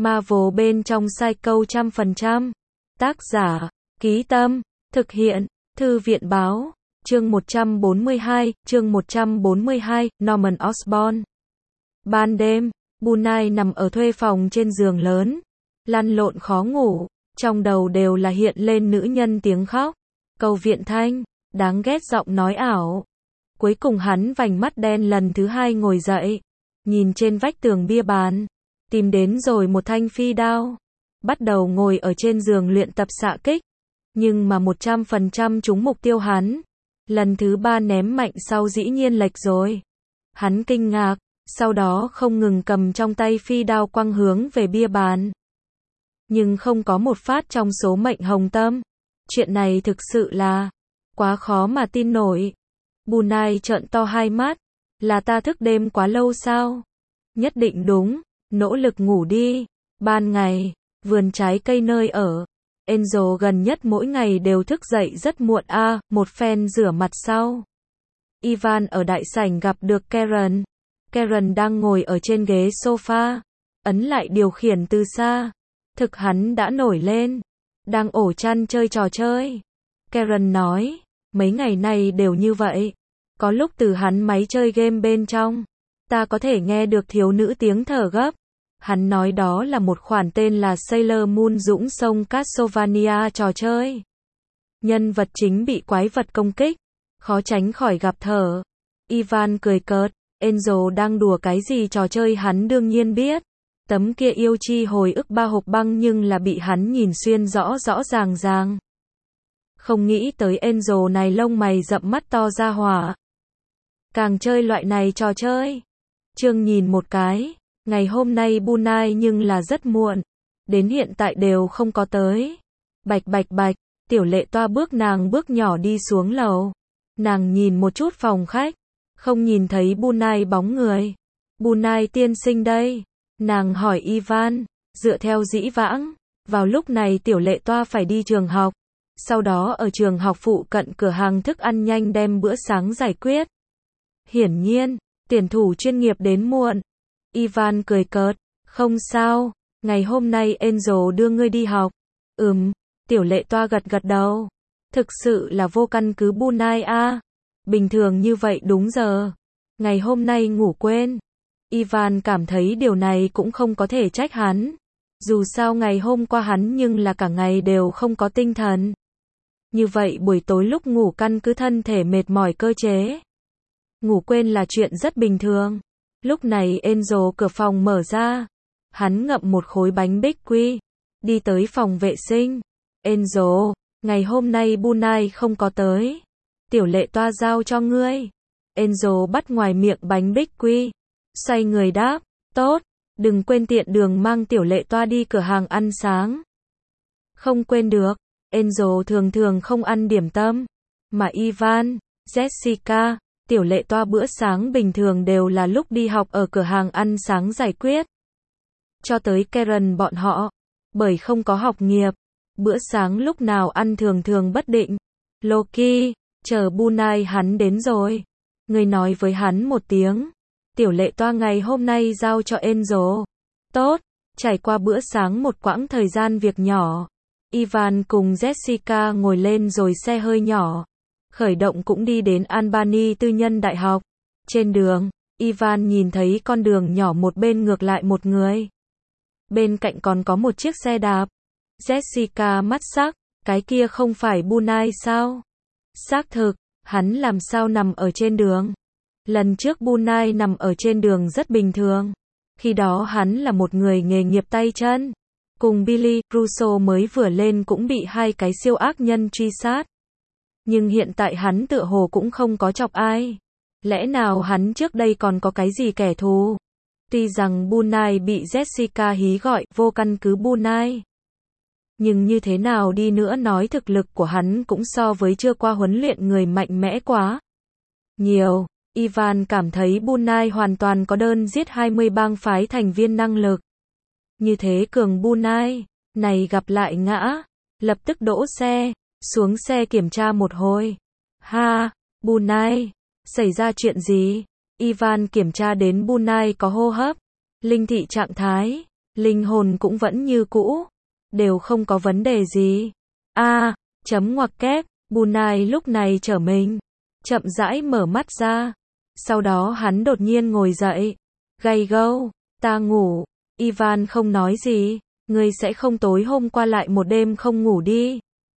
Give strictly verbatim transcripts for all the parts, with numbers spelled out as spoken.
Marvel bên trong Psycho trăm phần trăm. Tác giả, Ký Tâm, thực hiện, Thư viện Báo, chương một trăm bốn mươi hai, chương một trăm bốn mươi hai, Norman Osborn. Ban đêm, Bunai nằm ở thuê phòng trên giường lớn, lăn lộn khó ngủ, trong đầu đều là hiện lên nữ nhân tiếng khóc, cầu viện thanh, đáng ghét giọng nói ảo. Cuối cùng hắn vành mắt đen lần thứ hai ngồi dậy, nhìn trên vách tường bia bàn, tìm đến rồi một thanh phi đao, bắt đầu ngồi ở trên giường luyện tập xạ kích, nhưng mà một trăm phần trăm trúng mục tiêu hắn. Lần thứ ba ném mạnh sau dĩ nhiên lệch rồi. Hắn kinh ngạc, sau đó không ngừng cầm trong tay phi đao quăng hướng về bia bàn. Nhưng không có một phát trong số mệnh hồng tâm. Chuyện này thực sự là quá khó mà tin nổi. Bunai trợn to hai mắt, là ta thức đêm quá lâu sao? Nhất định đúng, nỗ lực ngủ đi. Ban ngày, vườn trái cây nơi ở, Angel gần nhất mỗi ngày đều thức dậy rất muộn a, à, một phen rửa mặt sau. Ivan ở đại sảnh gặp được Karen. Karen đang ngồi ở trên ghế sofa, ấn lại điều khiển từ xa. Thực hắn đã nổi lên, đang ổ chăn chơi trò chơi. Karen nói, mấy ngày nay đều như vậy. Có lúc từ hắn máy chơi game bên trong, ta có thể nghe được thiếu nữ tiếng thở gấp. Hắn nói đó là một khoản tên là Sailor Moon dũng sông Castlevania trò chơi. Nhân vật chính bị quái vật công kích, khó tránh khỏi gặp thở. Ivan cười cợt, Angel đang đùa cái gì trò chơi hắn đương nhiên biết. Tấm kia yêu chi hồi ức ba hộp băng nhưng là bị hắn nhìn xuyên rõ rõ ràng ràng. Không nghĩ tới Angel này lông mày rậm mắt to ra hỏa. Càng chơi loại này trò chơi. Trương nhìn một cái. Ngày hôm nay Bunai nhưng là rất muộn, đến hiện tại đều không có tới. Bạch bạch bạch, tiểu lệ toa bước nàng bước nhỏ đi xuống lầu. Nàng nhìn một chút phòng khách, không nhìn thấy Bunai bóng người. Bunai tiên sinh đây. Nàng hỏi Ivan, dựa theo dĩ vãng, vào lúc này tiểu lệ toa phải đi trường học. Sau đó ở trường học phụ cận cửa hàng thức ăn nhanh đem bữa sáng giải quyết. Hiển nhiên, tuyển thủ chuyên nghiệp đến muộn. Ivan cười cợt, không sao, ngày hôm nay Angel đưa ngươi đi học. Ừm, tiểu lệ toa gật gật đầu. Thực sự là vô căn cứ Bunai a. À. Bình thường như vậy đúng giờ. Ngày hôm nay ngủ quên. Ivan cảm thấy điều này cũng không có thể trách hắn. Dù sao ngày hôm qua hắn nhưng là cả ngày đều không có tinh thần. Như vậy buổi tối lúc ngủ căn cứ thân thể mệt mỏi cơ chế. Ngủ quên là chuyện rất bình thường. Lúc này Angel cửa phòng mở ra. Hắn ngậm một khối bánh bích quy. Đi tới phòng vệ sinh. Angel, ngày hôm nay Bunai không có tới. Tiểu lệ toa giao cho ngươi. Angel bắt ngoài miệng bánh bích quy. Xoay người đáp, tốt, đừng quên tiện đường mang tiểu lệ toa đi cửa hàng ăn sáng. Không quên được, Angel thường thường không ăn điểm tâm. Mà Ivan, Jessica, tiểu lệ toa bữa sáng bình thường đều là lúc đi học ở cửa hàng ăn sáng giải quyết. Cho tới Karen bọn họ, bởi không có học nghiệp, bữa sáng lúc nào ăn thường thường bất định. Loki, chờ Bunai hắn đến rồi. Người nói với hắn một tiếng. Tiểu lệ toa ngày hôm nay giao cho Angel. Tốt, trải qua bữa sáng một quãng thời gian việc nhỏ. Ivan cùng Jessica ngồi lên rồi xe hơi nhỏ. Khởi động cũng đi đến Albany tư nhân đại học. Trên đường, Ivan nhìn thấy con đường nhỏ một bên ngược lại một người. Bên cạnh còn có một chiếc xe đạp. Jessica mắt sắc, cái kia không phải Bunai sao? Xác thực, hắn làm sao nằm ở trên đường? Lần trước Bunai nằm ở trên đường rất bình thường. Khi đó hắn là một người nghề nghiệp tay chân. Cùng Billy, Russo mới vừa lên cũng bị hai cái siêu ác nhân truy sát. Nhưng hiện tại hắn tựa hồ cũng không có chọc ai. Lẽ nào hắn trước đây còn có cái gì kẻ thù? Tuy rằng Bunai bị Jessica hí gọi vô căn cứ Bunai. Nhưng như thế nào đi nữa nói thực lực của hắn cũng so với chưa qua huấn luyện người mạnh mẽ quá nhiều. Ivan cảm thấy Bunai hoàn toàn có đơn giết hai mươi bang phái thành viên năng lực. Như thế cường Bunai, này gặp lại ngã, lập tức đỗ xe, xuống xe kiểm tra một hồi. Ha, Bunai, xảy ra chuyện gì? Ivan kiểm tra đến Bunai có hô hấp, linh thị trạng thái, Linh hồn cũng vẫn như cũ. Đều không có vấn đề gì. A, à, chấm ngoặc kép, Bunai lúc này trở mình. Chậm rãi mở mắt ra. Sau đó hắn đột nhiên ngồi dậy. Gay gâu, ta ngủ. Ivan không nói gì. Ngươi sẽ không tối hôm qua lại một đêm không ngủ đi.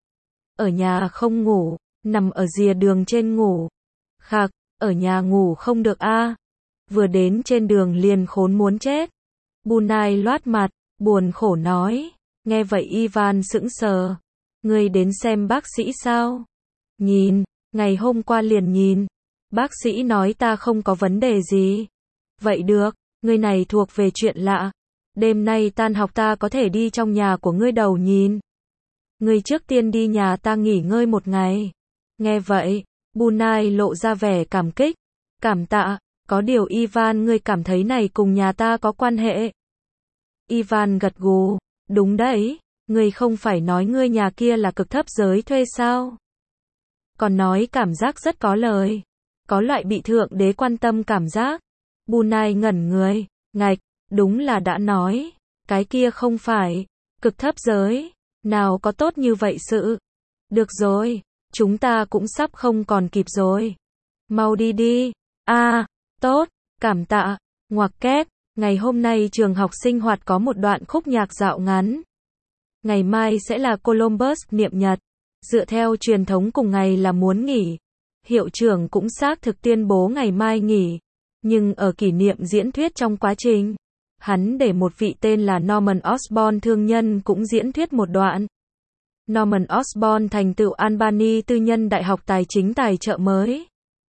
Ở nhà không ngủ, nằm ở rìa đường trên ngủ. Khạc, ở nhà ngủ không được a. À. Vừa đến trên đường liền khốn muốn chết. Bunai loát mặt, buồn khổ nói. Nghe vậy Ivan sững sờ. Ngươi đến xem bác sĩ sao? Nhìn, ngày hôm qua liền nhìn. Bác sĩ nói ta không có vấn đề gì. Vậy được, ngươi này thuộc về chuyện lạ. Đêm nay tan học ta có thể đi trong nhà của ngươi đầu nhìn. Ngươi trước tiên đi nhà ta nghỉ ngơi một ngày. Nghe vậy, Bunai lộ ra vẻ cảm kích. Cảm tạ, có điều Ivan ngươi cảm thấy này cùng nhà ta có quan hệ. Ivan gật gù, đúng đấy, ngươi không phải nói ngươi nhà kia là cực thấp giới thuê sao? Còn nói cảm giác rất có lời. Có loại bị thượng đế quan tâm cảm giác. Bunai ngẩn người, ngạch, đúng là đã nói. Cái kia không phải, cực thấp giới. Nào có tốt như vậy sự. Được rồi, chúng ta cũng sắp không còn kịp rồi. Mau đi đi. A, à, tốt, cảm tạ. Ngoặc kép, ngày hôm nay trường học sinh hoạt có một đoạn khúc nhạc dạo ngắn. Ngày mai sẽ là Columbus niệm nhật. Dựa theo truyền thống cùng ngày là muốn nghỉ. Hiệu trưởng cũng xác thực tuyên bố ngày mai nghỉ. Nhưng ở kỷ niệm diễn thuyết trong quá trình, hắn để một vị tên là Norman Osborn thương nhân cũng diễn thuyết một đoạn. Norman Osborn thành tựu Albany tư nhân đại học tài chính tài trợ mới.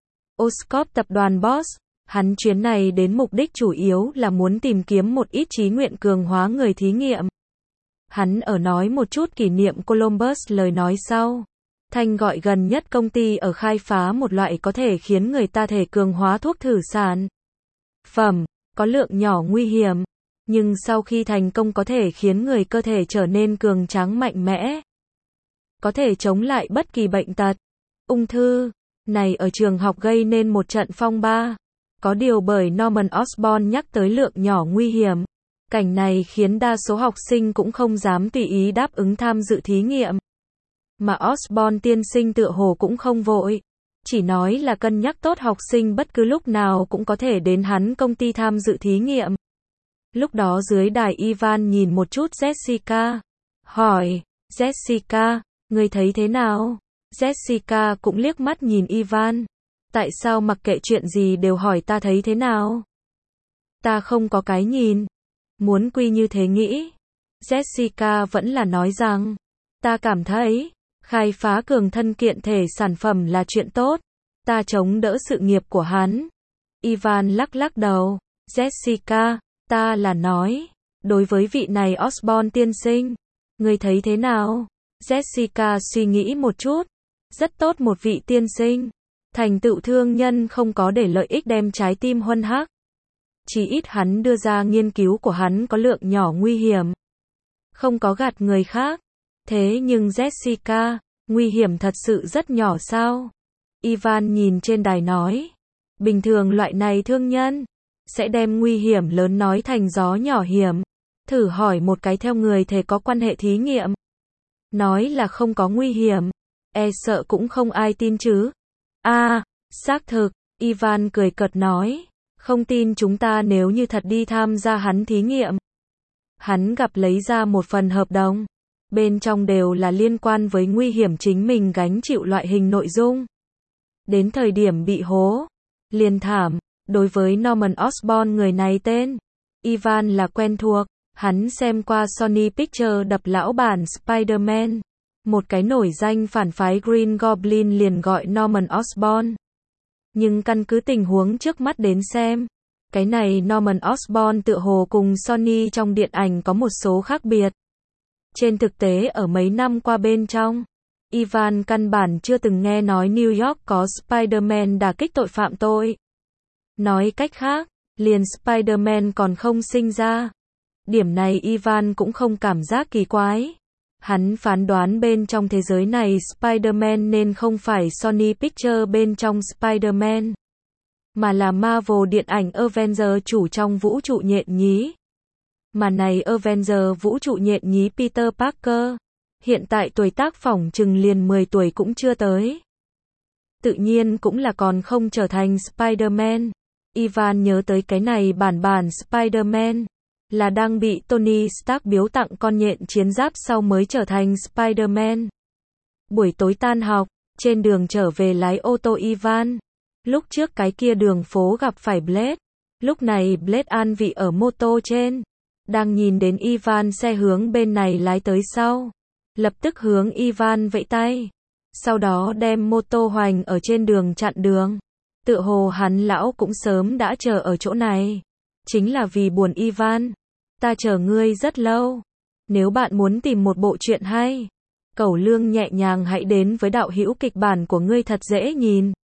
Oscorp tập đoàn Boss. Hắn chuyến này đến mục đích chủ yếu là muốn tìm kiếm một ít trí nguyện cường hóa người thí nghiệm. Hắn ở nói một chút kỷ niệm Columbus lời nói sau. Thanh gọi gần nhất công ty ở khai phá một loại có thể khiến người ta thể cường hóa thuốc thử sản phẩm, có lượng nhỏ nguy hiểm, nhưng sau khi thành công có thể khiến người cơ thể trở nên cường tráng mạnh mẽ. Có thể chống lại bất kỳ bệnh tật, ung thư, này ở trường học gây nên một trận phong ba. Có điều bởi Norman Osborn nhắc tới lượng nhỏ nguy hiểm. Cảnh này khiến đa số học sinh cũng không dám tùy ý đáp ứng tham dự thí nghiệm. Mà Osborn tiên sinh tựa hồ cũng không vội. Chỉ nói là cân nhắc tốt học sinh bất cứ lúc nào cũng có thể đến hắn công ty tham dự thí nghiệm. Lúc đó dưới đài Ivan nhìn một chút Jessica. Hỏi, Jessica, ngươi thấy thế nào? Jessica cũng liếc mắt nhìn Ivan. Tại sao mặc kệ chuyện gì đều hỏi ta thấy thế nào? Ta không có cái nhìn. Muốn quy như thế nghĩ. Jessica vẫn là nói rằng, ta cảm thấy, khai phá cường thân kiện thể sản phẩm là chuyện tốt. Ta chống đỡ sự nghiệp của hắn. Ivan lắc lắc đầu. Jessica, ta là nói, đối với vị này Osborn tiên sinh, ngươi thấy thế nào? Jessica suy nghĩ một chút. Rất tốt một vị tiên sinh. Thành tựu thương nhân không có để lợi ích đem trái tim huân hắc. Chỉ ít hắn đưa ra nghiên cứu của hắn có lượng nhỏ nguy hiểm. Không có gạt người khác. Thế nhưng Jessica, nguy hiểm thật sự rất nhỏ sao? Ivan nhìn trên đài nói. Bình thường loại này thương nhân sẽ đem nguy hiểm lớn nói thành gió nhỏ hiểm. Thử hỏi một cái theo người thể có quan hệ thí nghiệm. Nói là không có nguy hiểm. E sợ cũng không ai tin chứ. A, à, xác thực, Ivan cười cợt nói. Không tin chúng ta nếu như thật đi tham gia hắn thí nghiệm. Hắn gặp lấy ra một phần hợp đồng. Bên trong đều là liên quan với nguy hiểm chính mình gánh chịu loại hình nội dung. Đến thời điểm bị hố, liền thảm. Đối với Norman Osborn người này tên Ivan là quen thuộc. Hắn xem qua Sony Pictures đập lão bản Spider-Man. Một cái nổi danh phản phái Green Goblin liền gọi Norman Osborn. Nhưng căn cứ tình huống trước mắt đến xem, cái này Norman Osborn tựa hồ cùng Sony trong điện ảnh có một số khác biệt. Trên thực tế ở mấy năm qua bên trong, Ivan căn bản chưa từng nghe nói New York có Spider-Man đả kích tội phạm tội. Nói cách khác, liền Spider-Man còn không sinh ra. Điểm này Ivan cũng không cảm giác kỳ quái. Hắn phán đoán bên trong thế giới này Spider-Man nên không phải Sony Pictures bên trong Spider-Man, mà là Marvel điện ảnh Avengers chủ trong vũ trụ nhện nhí. Mà này Avenger vũ trụ nhện nhí Peter Parker. Hiện tại tuổi tác phỏng chừng liền mười tuổi cũng chưa tới. Tự nhiên cũng là còn không trở thành Spider-Man. Ivan nhớ tới cái này bản bản Spider-Man. Là đang bị Tony Stark biếu tặng con nhện chiến giáp sau mới trở thành Spider-Man. Buổi tối tan học, trên đường trở về lái ô tô Ivan. Lúc trước cái kia đường phố gặp phải Blade. Lúc này Blade an vị ở mô tô trên. Đang nhìn đến Ivan xe hướng bên này lái tới sau. Lập tức hướng Ivan vẫy tay. Sau đó đem mô tô hoành ở trên đường chặn đường. Tựa hồ hắn lão cũng sớm đã chờ ở chỗ này. Chính là vì buồn Ivan. Ta chờ ngươi rất lâu. Nếu bạn muốn tìm một bộ truyện hay, cẩu lương nhẹ nhàng hãy đến với đạo hữu kịch bản của ngươi thật dễ nhìn.